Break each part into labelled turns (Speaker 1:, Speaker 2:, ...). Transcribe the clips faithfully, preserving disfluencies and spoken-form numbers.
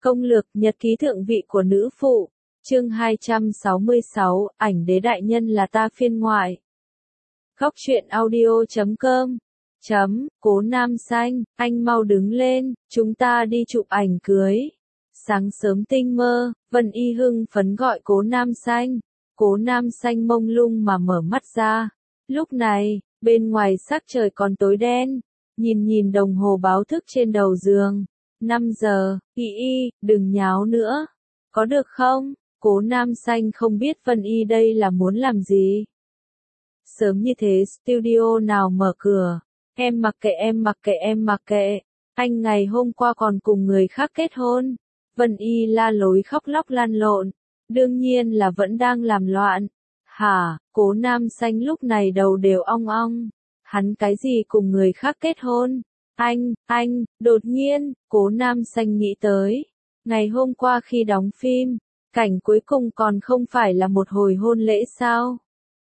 Speaker 1: Công lược nhật ký thượng vị của nữ phụ, chương hai trăm sáu mươi sáu, ảnh đế đại nhân là ta phiên ngoại. Góc truyện audio chấm com chấm, Cố Nam Xanh, anh mau đứng lên, chúng ta đi chụp ảnh cưới. Sáng sớm tinh mơ, Vân Y hưng phấn gọi Cố Nam Xanh. Cố Nam Xanh mông lung mà mở mắt ra. Lúc này, bên ngoài sắc trời còn tối đen. Nhìn nhìn đồng hồ báo thức trên đầu giường. năm giờ, Y Y, đừng nháo nữa. Có được không? Cố Nam Xanh không biết Vân Y đây là muốn làm gì. Sớm như thế studio nào mở cửa. Em mặc kệ em mặc kệ em mặc kệ. Anh ngày hôm qua còn cùng người khác kết hôn. Vân Y la lối khóc lóc lăn lộn. Đương nhiên là vẫn đang làm loạn. Hả, Cố Nam Xanh lúc này đầu đều ong ong. Hắn cái gì cùng người khác kết hôn? Anh, anh, đột nhiên, Cố Nam Xanh nghĩ tới. Ngày hôm qua khi đóng phim, cảnh cuối cùng còn không phải là một hồi hôn lễ sao?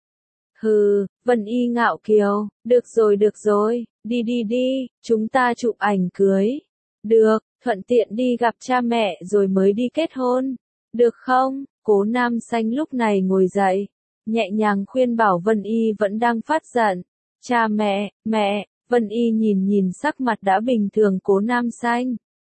Speaker 1: Hừ, Vân Y ngạo kiều, được rồi được rồi, đi đi đi, chúng ta chụp ảnh cưới. Được, thuận tiện đi gặp cha mẹ rồi mới đi kết hôn. Được không? Cố Nam Xanh lúc này ngồi dậy, nhẹ nhàng khuyên bảo Vân Y vẫn đang phát giận. Cha mẹ, mẹ, Vân Y nhìn nhìn sắc mặt đã bình thường Cố Nam Xanh.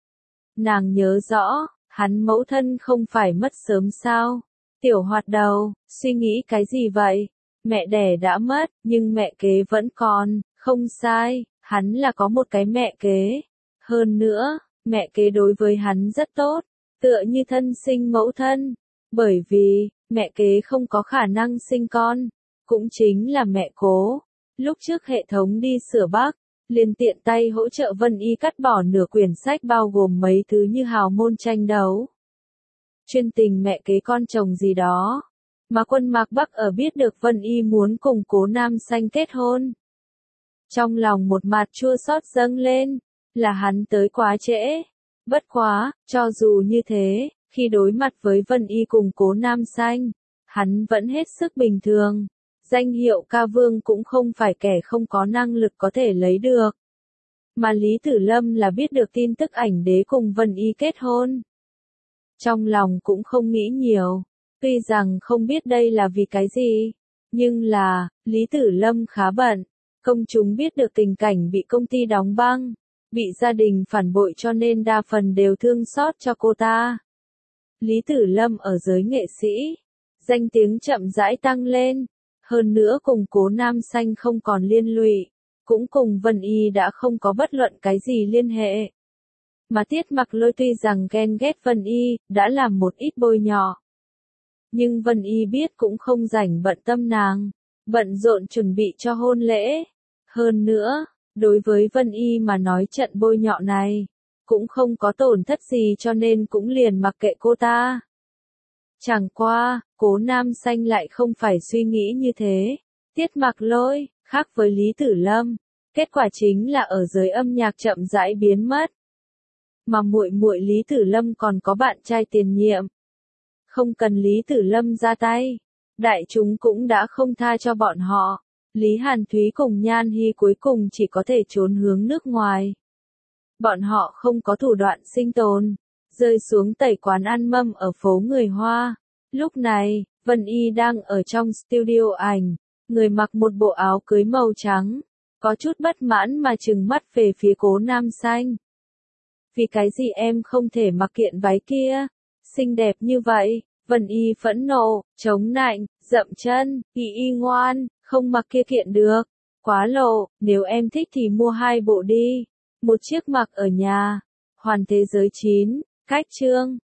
Speaker 1: Nàng nhớ rõ, hắn mẫu thân không phải mất sớm sao? Tiểu Hoạt đầu, suy nghĩ cái gì vậy? Mẹ đẻ đã mất, nhưng mẹ kế vẫn còn, không sai, hắn là có một cái mẹ kế. Hơn nữa, mẹ kế đối với hắn rất tốt, tựa như thân sinh mẫu thân. Bởi vì, mẹ kế không có khả năng sinh con, cũng chính là mẹ Cố. Lúc trước hệ thống đi sửa bug, liền tiện tay hỗ trợ Vân Y cắt bỏ nửa quyển sách bao gồm mấy thứ như hào môn tranh đấu. Chuyên tình mẹ kế con chồng gì đó. Mà Quân Mạc Bắc ở biết được Vân Y muốn cùng Cố Nam Xanh kết hôn. Trong lòng một mặt chua xót dâng lên, là hắn tới quá trễ. Bất quá, cho dù như thế, khi đối mặt với Vân Y cùng Cố Nam Xanh, hắn vẫn hết sức bình thường. Danh hiệu ca vương cũng không phải kẻ không có năng lực có thể lấy được. Mà Lý Tử Lâm là biết được tin tức ảnh đế cùng Vân Y kết hôn. Trong lòng cũng không nghĩ nhiều, tuy rằng không biết đây là vì cái gì, nhưng là, Lý Tử Lâm khá bận. Công chúng biết được tình cảnh bị công ty đóng băng, bị gia đình phản bội cho nên đa phần đều thương xót cho cô ta. Lý Tử Lâm ở giới nghệ sĩ, danh tiếng chậm rãi tăng lên. Hơn nữa cùng Cố Nam Xanh không còn liên lụy, cũng cùng Vân Y đã không có bất luận cái gì liên hệ. Mà Tiết Mặc Lôi tuy rằng ghen ghét Vân Y, đã làm một ít bôi nhọ. Nhưng Vân Y biết cũng không rảnh bận tâm nàng, bận rộn chuẩn bị cho hôn lễ. Hơn nữa, đối với Vân Y mà nói trận bôi nhọ này, cũng không có tổn thất gì cho nên cũng liền mặc kệ cô ta. Chẳng qua, Cố Nam Xanh lại không phải suy nghĩ như thế. Tiết Mặc Lôi, khác với Lý Tử Lâm, kết quả chính là ở giới âm nhạc chậm rãi biến mất. Mà muội muội Lý Tử Lâm còn có bạn trai tiền nhiệm. Không cần Lý Tử Lâm ra tay, đại chúng cũng đã không tha cho bọn họ. Lý Hàn Thúy cùng Nhan Hy cuối cùng chỉ có thể trốn hướng nước ngoài. Bọn họ không có thủ đoạn sinh tồn, rơi xuống tẩy quán ăn mâm ở phố người Hoa. Lúc này, Vân Y đang ở trong studio ảnh, người mặc một bộ áo cưới màu trắng, có chút bất mãn mà trừng mắt về phía Cố Nam Xanh. Vì cái gì em không thể mặc kiện váy kia? Xinh đẹp như vậy. Vân Y phẫn nộ, chống nạnh, dậm chân, Y Y ngoan, không mặc kia kiện được. Quá lộ, nếu em thích thì mua hai bộ đi. Một chiếc mặc ở nhà. Hoàn thế giới chín, cách chương.